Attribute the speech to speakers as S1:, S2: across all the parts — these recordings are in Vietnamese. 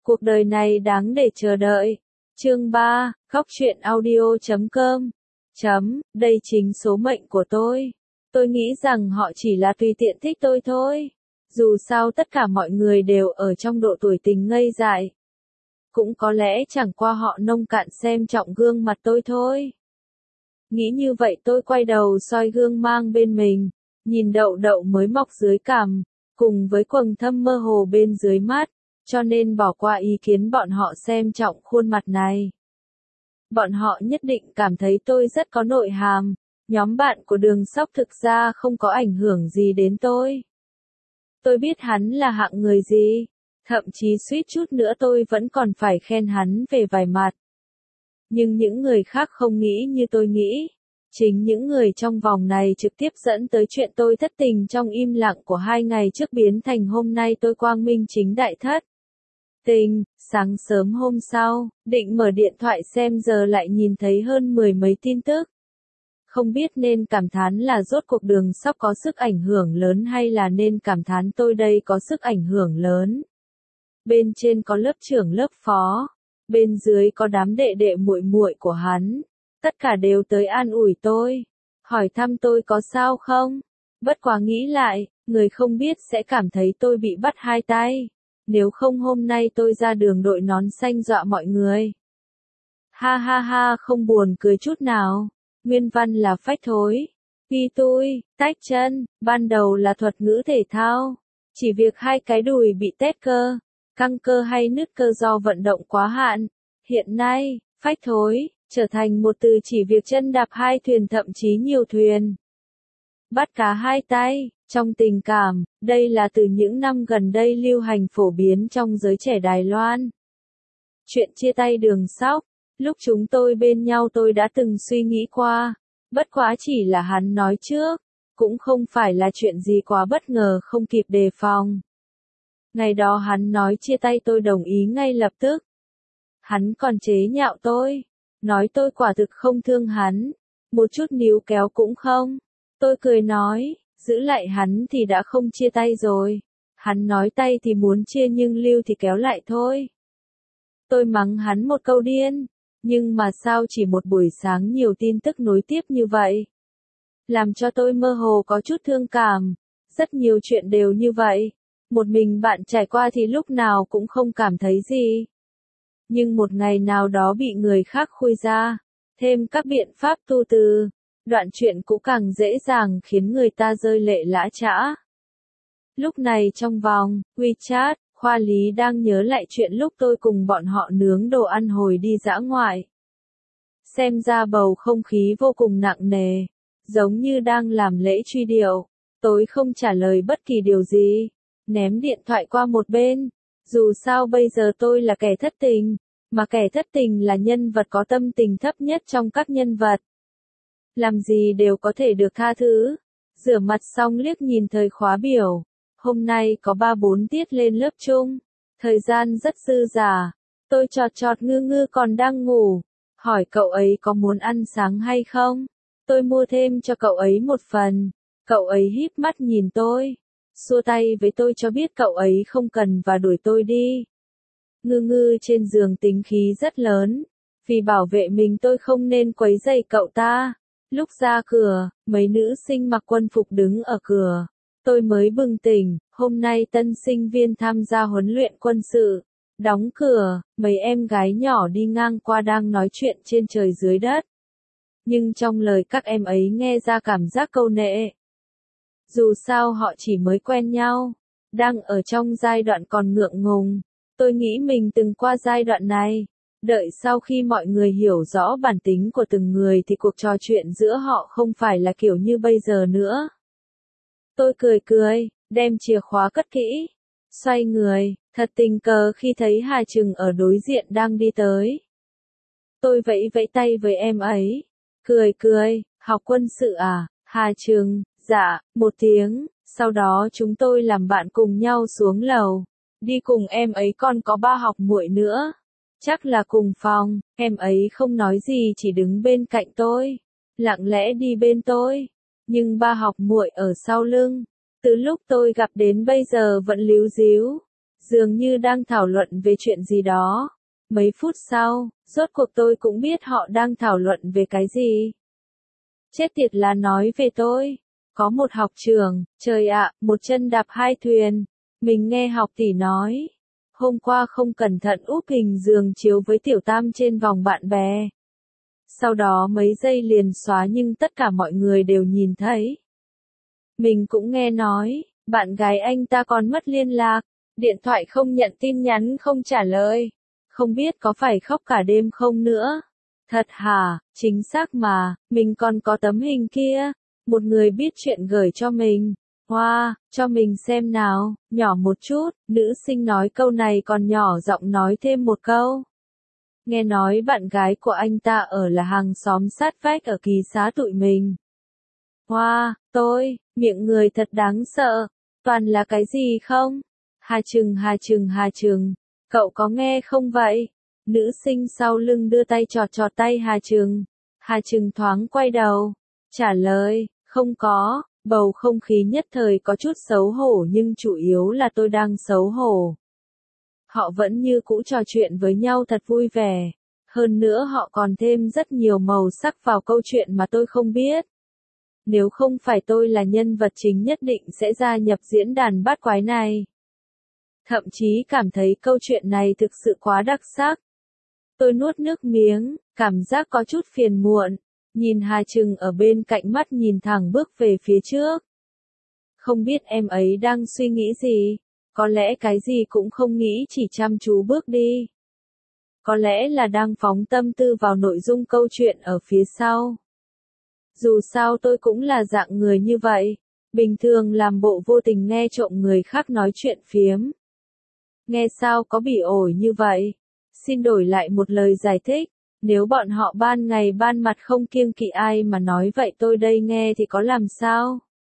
S1: Cuộc đời này đáng để chờ đợi. Chương 3, khóc chuyện audio.com. Đây chính số mệnh của tôi. Tôi nghĩ rằng họ chỉ là tùy tiện thích tôi thôi. Dù sao tất cả mọi người đều ở trong độ tuổi tình ngây dại. Cũng có lẽ chẳng qua họ nông cạn xem trọng gương mặt tôi thôi. Nghĩ như vậy tôi quay đầu soi gương mang bên mình, nhìn đậu đậu mới mọc dưới cằm, cùng với quầng thâm mơ hồ bên dưới mắt, cho nên bỏ qua ý kiến bọn họ xem trọng khuôn mặt này. Bọn họ nhất định cảm thấy tôi rất có nội hàm, nhóm bạn của Đường Sóc thực ra không có ảnh hưởng gì đến tôi. Tôi biết hắn là hạng người gì, thậm chí suýt chút nữa tôi vẫn còn phải khen hắn về vài mặt. Nhưng những người khác không nghĩ như tôi nghĩ. Chính những người trong vòng này trực tiếp dẫn tới chuyện tôi thất tình trong im lặng của 2 ngày trước biến thành hôm nay tôi quang minh chính đại thất tình. Sáng sớm hôm sau, định mở điện thoại xem giờ lại nhìn thấy hơn 10 mấy tin tức. Không biết nên cảm thán là rốt cuộc Đường Sóc có sức ảnh hưởng lớn hay là nên cảm thán tôi đây có sức ảnh hưởng lớn. Bên trên có lớp trưởng lớp phó, bên dưới có đám đệ đệ muội muội của hắn. Tất cả đều tới an ủi tôi, hỏi thăm tôi có sao không. Bất quá nghĩ lại, người không biết sẽ cảm thấy tôi bị bắt hai tay. Nếu không hôm nay tôi ra đường đội nón xanh dọa mọi người. Ha ha ha, không buồn cười chút nào. Nguyên văn là phách thối. Ghi tui, tách chân, ban đầu là thuật ngữ thể thao. Chỉ việc 2 cái đùi bị tét cơ, căng cơ hay nứt cơ do vận động quá hạn. Hiện nay, phách thối trở thành một từ chỉ việc chân đạp 2 thuyền thậm chí nhiều thuyền. Bắt cá 2 tay, trong tình cảm, đây là từ những năm gần đây lưu hành phổ biến trong giới trẻ Đài Loan. Chuyện chia tay Đường Sóc, lúc chúng tôi bên nhau tôi đã từng suy nghĩ qua, bất quá chỉ là hắn nói trước, cũng không phải là chuyện gì quá bất ngờ không kịp đề phòng. Ngày đó hắn nói chia tay tôi đồng ý ngay lập tức. Hắn còn chế nhạo tôi. Nói tôi quả thực không thương hắn, một chút níu kéo cũng không. Tôi cười nói, giữ lại hắn thì đã không chia tay rồi. Hắn nói tay thì muốn chia nhưng lưu thì kéo lại thôi. Tôi mắng hắn một câu điên, nhưng mà sao chỉ một buổi sáng nhiều tin tức nối tiếp như vậy. Làm cho tôi mơ hồ có chút thương cảm, rất nhiều chuyện đều như vậy. Một mình bạn trải qua thì lúc nào cũng không cảm thấy gì. Nhưng một ngày nào đó bị người khác khui ra, thêm các biện pháp tu từ, đoạn chuyện cũng càng dễ dàng khiến người ta rơi lệ lã chã. Lúc này trong vòng WeChat, Khoa Lý đang nhớ lại chuyện lúc tôi cùng bọn họ nướng đồ ăn hồi đi dã ngoại. Xem ra bầu không khí vô cùng nặng nề, giống như đang làm lễ truy điệu. Tôi không trả lời bất kỳ điều gì, ném điện thoại qua một bên. Dù sao bây giờ tôi là kẻ thất tình, mà kẻ thất tình là nhân vật có tâm tình thấp nhất trong các nhân vật. Làm gì đều có thể được tha thứ. Rửa mặt xong liếc nhìn thời khóa biểu. Hôm nay có 3-4 tiết lên lớp chung. Thời gian rất dư dả. Tôi chọt ngư ngư còn đang ngủ. Hỏi cậu ấy có muốn ăn sáng hay không? Tôi mua thêm cho cậu ấy một phần. Cậu ấy híp mắt nhìn tôi. Xua tay với tôi cho biết cậu ấy không cần và đuổi tôi đi. Ngư ngư trên giường tính khí rất lớn. Vì bảo vệ mình tôi không nên quấy rầy cậu ta. Lúc ra cửa, mấy nữ sinh mặc quân phục đứng ở cửa. Tôi mới bừng tỉnh, hôm nay tân sinh viên tham gia huấn luyện quân sự. Đóng cửa, mấy em gái nhỏ đi ngang qua đang nói chuyện trên trời dưới đất. Nhưng trong lời các em ấy nghe ra cảm giác câu nệ. Dù sao họ chỉ mới quen nhau, đang ở trong giai đoạn còn ngượng ngùng. Tôi nghĩ mình từng qua giai đoạn này. Đợi sau khi mọi người hiểu rõ bản tính của từng người thì cuộc trò chuyện giữa họ không phải là kiểu như bây giờ nữa. Tôi cười, đem chìa khóa cất kỹ. Xoay người, thật tình cờ khi thấy Hà Trừng ở đối diện đang đi tới. Tôi vẫy tay với em ấy. Cười, học quân sự à, Hà Trừng, dạ, một tiếng. Sau đó chúng tôi làm bạn cùng nhau xuống lầu. Đi cùng em ấy còn có 3 học muội nữa. Chắc là cùng phòng, em ấy không nói gì chỉ đứng bên cạnh tôi. Lặng lẽ đi bên tôi. Nhưng 3 học muội ở sau lưng. Từ lúc tôi gặp đến bây giờ vẫn líu díu. dường như đang thảo luận về chuyện gì đó. Mấy phút sau, rốt cuộc tôi cũng biết họ đang thảo luận về cái gì. Chết tiệt là nói về tôi. Có một học trưởng, trời ạ, một chân đạp hai thuyền. Mình nghe học tỷ nói. Hôm qua không cẩn thận úp hình giường chiếu với tiểu tam trên vòng bạn bè. Sau đó mấy giây liền xóa nhưng tất cả mọi người đều nhìn thấy. Mình cũng nghe nói, bạn gái anh ta còn mất liên lạc, điện thoại không nhận tin nhắn không trả lời. Không biết có phải khóc cả đêm không nữa. Thật hả, chính xác mà, mình còn có tấm hình kia. Một người biết chuyện gửi cho mình. Wow, cho mình xem nào, nhỏ một chút, nữ sinh nói câu này còn nhỏ giọng nói thêm một câu. Nghe nói bạn gái của anh ta ở là hàng xóm sát vách ở ký xá tụi mình. Wow, miệng người thật đáng sợ. Toàn là cái gì không? Hà Trừng, cậu có nghe không vậy? Nữ sinh sau lưng đưa tay chọt chọt tay Hà Trừng. Hà Trừng thoáng quay đầu, trả lời, không có. Bầu không khí nhất thời có chút xấu hổ nhưng chủ yếu là tôi đang xấu hổ. Họ vẫn như cũ trò chuyện với nhau thật vui vẻ. Hơn nữa họ còn thêm rất nhiều màu sắc vào câu chuyện mà tôi không biết. Nếu không phải tôi là nhân vật chính nhất định sẽ gia nhập diễn đàn bát quái này. Thậm chí cảm thấy câu chuyện này thực sự quá đặc sắc. Tôi nuốt nước miếng, cảm giác có chút phiền muộn. Nhìn Hà Trừng ở bên cạnh mắt nhìn thẳng bước về phía trước. Không biết em ấy đang suy nghĩ gì, có lẽ cái gì cũng không nghĩ chỉ chăm chú bước đi. Có lẽ là đang phóng tâm tư vào nội dung câu chuyện ở phía sau. Dù sao tôi cũng là dạng người như vậy, bình thường làm bộ vô tình nghe trộm người khác nói chuyện phiếm. Nghe sao có bị ổi như vậy? Xin đổi lại một lời giải thích. Nếu bọn họ ban ngày ban mặt không kiêng kỵ ai mà nói vậy tôi đây nghe thì có làm sao?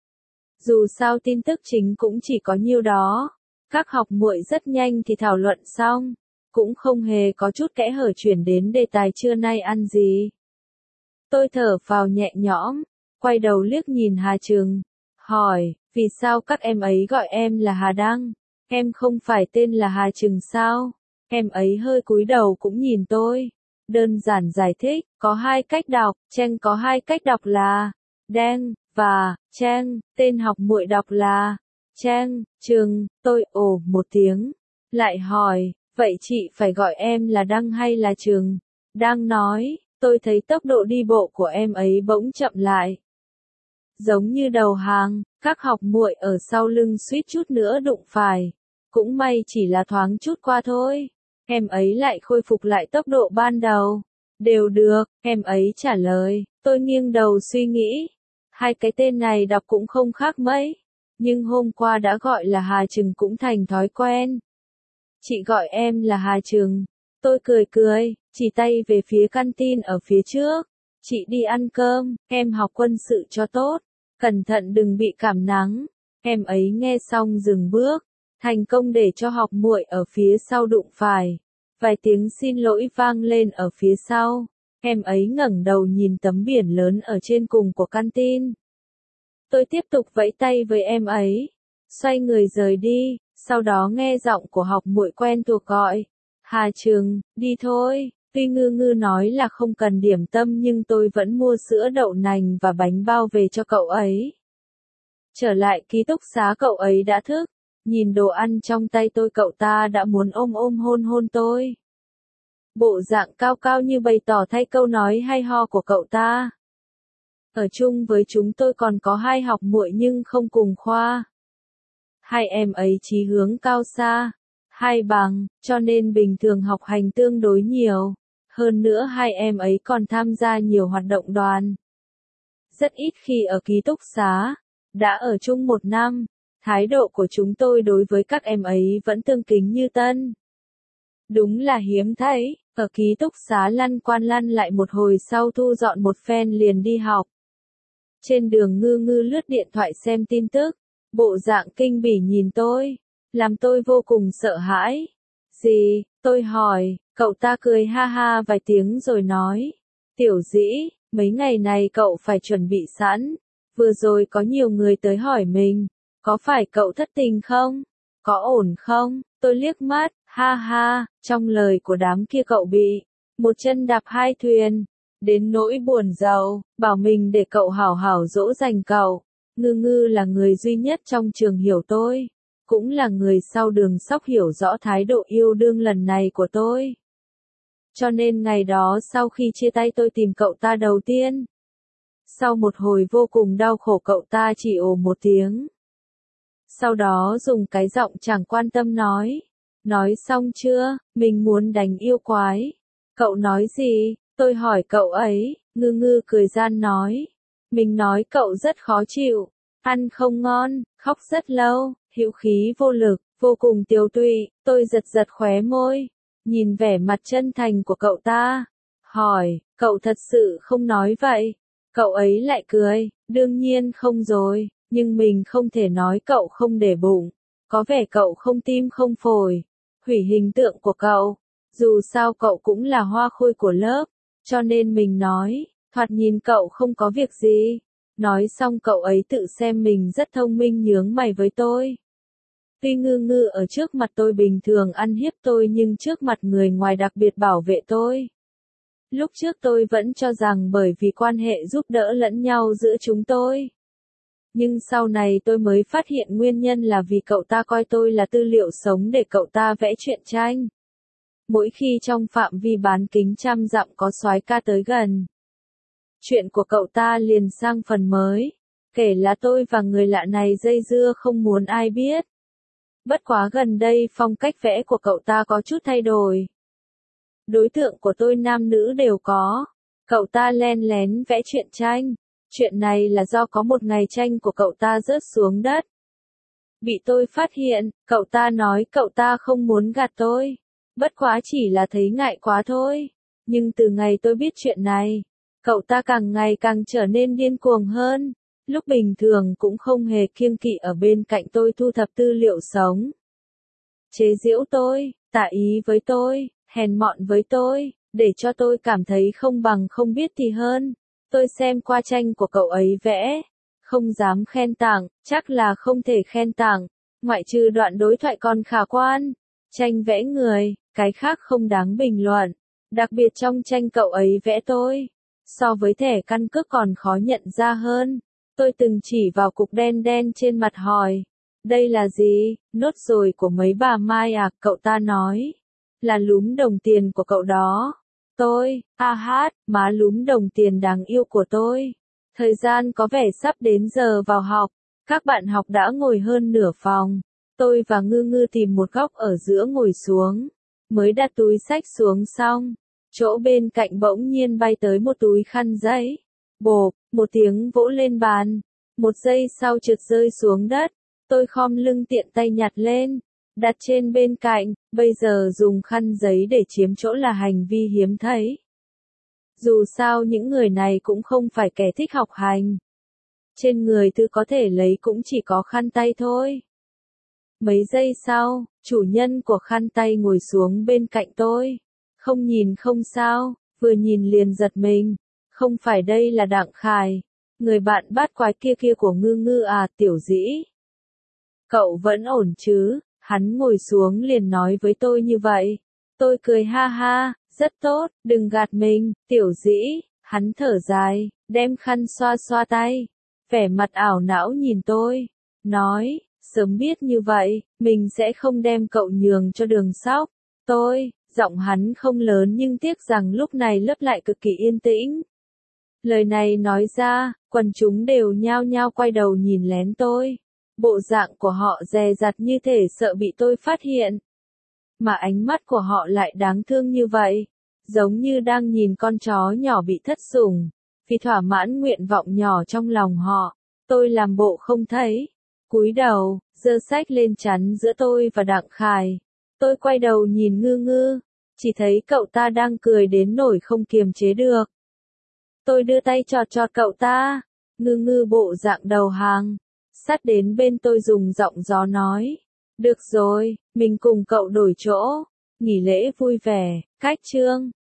S1: Dù sao tin tức chính cũng chỉ có nhiêu đó. Các học muội rất nhanh thì thảo luận xong. Cũng không hề có chút kẽ hở chuyển đến đề tài trưa nay ăn gì. Tôi thở phào nhẹ nhõm, quay đầu liếc nhìn Hà Trừng, hỏi, vì sao các em ấy gọi em là Hà Đăng? Em không phải tên là Hà Trừng sao? Em ấy hơi cúi đầu cũng nhìn tôi. Đơn giản giải thích, có hai cách đọc, Trang có hai cách đọc là Đen và Trang, tên học muội đọc là Trang, Trừng, tôi ồ một tiếng, lại hỏi, vậy chị phải gọi em là Đăng hay là Trừng? Đang nói, tôi thấy tốc độ đi bộ của em ấy bỗng chậm lại. Giống như đầu hàng, các học muội ở sau lưng suýt chút nữa đụng phải. Cũng may chỉ là thoáng chút qua thôi. Em ấy lại khôi phục lại tốc độ ban đầu. Đều được, em ấy trả lời. Tôi nghiêng đầu suy nghĩ. Hai cái tên này đọc cũng không khác mấy. Nhưng hôm qua đã gọi là Hà Trừng cũng thành thói quen. Chị gọi em là Hà Trừng. Tôi cười, chỉ tay về phía canteen ở phía trước. Chị đi ăn cơm, em học quân sự cho tốt. Cẩn thận đừng bị cảm nắng. Em ấy nghe xong dừng bước. Thành công để cho học muội ở phía sau đụng phải. Vài tiếng xin lỗi vang lên ở phía sau. Em ấy ngẩng đầu nhìn tấm biển lớn ở trên cùng của canteen. Tôi tiếp tục vẫy tay với em ấy. Xoay người rời đi, sau đó nghe giọng của học muội quen thuộc gọi. Hà Trừng, đi thôi. Tuy Ngư Ngư nói là không cần điểm tâm nhưng tôi vẫn mua sữa đậu nành và bánh bao về cho cậu ấy. Trở lại ký túc xá cậu ấy đã thức. Nhìn đồ ăn trong tay tôi cậu ta đã muốn ôm hôn tôi. Bộ dạng cao cao như bày tỏ thay câu nói hay ho của cậu ta. Ở chung với chúng tôi còn có hai học muội nhưng không cùng khoa. Hai em ấy chí hướng cao xa, hai bằng, cho nên bình thường học hành tương đối nhiều. Hơn nữa hai em ấy còn tham gia nhiều hoạt động đoàn. Rất ít khi ở ký túc xá, đã ở chung một năm, thái độ của chúng tôi đối với các em ấy vẫn tương kính như tân. Đúng là hiếm thấy, ở ký túc xá lăn qua lăn lại một hồi sau thu dọn một phen liền đi học. Trên đường Ngư Ngư lướt điện thoại xem tin tức, bộ dạng kinh bỉ nhìn tôi, làm tôi vô cùng sợ hãi. Gì? Tôi hỏi, cậu ta cười ha ha vài tiếng rồi nói, Tiểu Dĩ, mấy ngày này cậu phải chuẩn bị sẵn, vừa rồi có nhiều người tới hỏi mình, có phải cậu thất tình không? Có ổn không? Tôi liếc mắt, ha ha, trong lời của đám kia cậu bị một chân đạp hai thuyền, đến nỗi buồn giàu, bảo mình để cậu hảo hảo dỗ dành cậu. Ngư Ngư là người duy nhất trong trường hiểu tôi, cũng là người sau đường sóc hiểu rõ thái độ yêu đương lần này của tôi. Cho nên ngày đó sau khi chia tay tôi tìm cậu ta đầu tiên. Sau một hồi vô cùng đau khổ cậu ta chỉ ồ một tiếng. Sau đó dùng cái giọng chẳng quan tâm nói xong chưa, mình muốn đánh yêu quái. Cậu nói gì, tôi hỏi cậu ấy, Ngư Ngư cười gian nói. Mình nói cậu rất khó chịu, ăn không ngon, khóc rất lâu, hữu khí vô lực, vô cùng tiều tụy, tôi giật giật khóe môi, nhìn vẻ mặt chân thành của cậu ta, hỏi, cậu thật sự không nói vậy? Cậu ấy lại cười, đương nhiên không rồi, nhưng mình không thể nói cậu không để bụng, có vẻ cậu không tim không phổi, hủy hình tượng của cậu, dù sao cậu cũng là hoa khôi của lớp, cho nên mình nói, thoạt nhìn cậu không có việc gì. Nói xong cậu ấy tự xem mình rất thông minh nhướng mày với tôi. Tuy Ngư Ngư ở trước mặt tôi bình thường ăn hiếp tôi nhưng trước mặt người ngoài đặc biệt bảo vệ tôi. Lúc trước tôi vẫn cho rằng bởi vì quan hệ giúp đỡ lẫn nhau giữa chúng tôi. Nhưng sau này tôi mới phát hiện nguyên nhân là vì cậu ta coi tôi là tư liệu sống để cậu ta vẽ truyện tranh. Mỗi khi trong phạm vi bán kính trăm dặm có soái ca tới gần, chuyện của cậu ta liền sang phần mới, kể là tôi và người lạ này dây dưa không muốn ai biết. Bất quá gần đây phong cách vẽ của cậu ta có chút thay đổi. Đối tượng của tôi nam nữ đều có. Cậu ta len lén vẽ truyện tranh. Chuyện này là do có một ngày tranh của cậu ta rớt xuống đất. Bị tôi phát hiện, cậu ta nói cậu ta không muốn gạt tôi. Bất quá chỉ là thấy ngại quá thôi. Nhưng từ ngày tôi biết chuyện này, cậu ta càng ngày càng trở nên điên cuồng hơn. Lúc bình thường cũng không hề kiêng kỵ ở bên cạnh tôi thu thập tư liệu sống. Chế giễu tôi, tả ý với tôi, hèn mọn với tôi, để cho tôi cảm thấy không bằng không biết thì hơn. Tôi xem qua tranh của cậu ấy vẽ, không dám khen tặng, chắc là không thể khen tặng, ngoại trừ đoạn đối thoại còn khả quan. Tranh vẽ người, cái khác không đáng bình luận. Đặc biệt trong tranh cậu ấy vẽ tôi, so với thẻ căn cước còn khó nhận ra hơn. Tôi từng chỉ vào cục đen đen trên mặt hỏi, đây là gì, nốt ruồi của mấy bà Mai à, cậu ta nói, là lúm đồng tiền của cậu đó. Tôi, má lúm đồng tiền đáng yêu của tôi. Thời gian có vẻ sắp đến giờ vào học, các bạn học đã ngồi hơn nửa phòng. Tôi và Ngư Ngư tìm một góc ở giữa ngồi xuống, mới đặt túi sách xuống xong. Chỗ bên cạnh bỗng nhiên bay tới một túi khăn giấy. Bộp, một tiếng vỗ lên bàn. Một giây sau trượt rơi xuống đất. Tôi khom lưng tiện tay nhặt lên, đặt trên bên cạnh, bây giờ dùng khăn giấy để chiếm chỗ là hành vi hiếm thấy. Dù sao những người này cũng không phải kẻ thích học hành. Trên người thứ có thể lấy cũng chỉ có khăn tay thôi. Mấy giây sau, chủ nhân của khăn tay ngồi xuống bên cạnh tôi. Không nhìn không sao, vừa nhìn liền giật mình. Không phải đây là Đặng Khải, người bạn bát quái kia của Ngư Ngư à, Tiểu Dĩ. Cậu vẫn ổn chứ? Hắn ngồi xuống liền nói với tôi như vậy. Tôi cười ha ha, rất tốt, đừng gạt mình, Tiểu Dĩ. Hắn thở dài, đem khăn xoa xoa tay, vẻ mặt ảo não nhìn tôi, nói, sớm biết như vậy, mình sẽ không đem cậu nhường cho Đường Sóc. Giọng hắn không lớn nhưng tiếc rằng lúc này lớp lại cực kỳ yên tĩnh. Lời này nói ra, quần chúng đều nhao nhao quay đầu nhìn lén tôi. Bộ dạng của họ dè dặt như thể sợ bị tôi phát hiện. Mà ánh mắt của họ lại đáng thương như vậy, giống như đang nhìn con chó nhỏ bị thất sủng, vì thỏa mãn nguyện vọng nhỏ trong lòng họ. Tôi làm bộ không thấy, cúi đầu, giơ sách lên chắn giữa tôi và Đặng Khải. Tôi quay đầu nhìn Ngư Ngư, chỉ thấy cậu ta đang cười đến nỗi không kiềm chế được. Tôi đưa tay chọt chọt cậu ta, Ngư Ngư bộ dạng đầu hàng, sát đến bên tôi dùng giọng gió nói. Được rồi, mình cùng cậu đổi chỗ, nghỉ lễ vui vẻ, cách chương.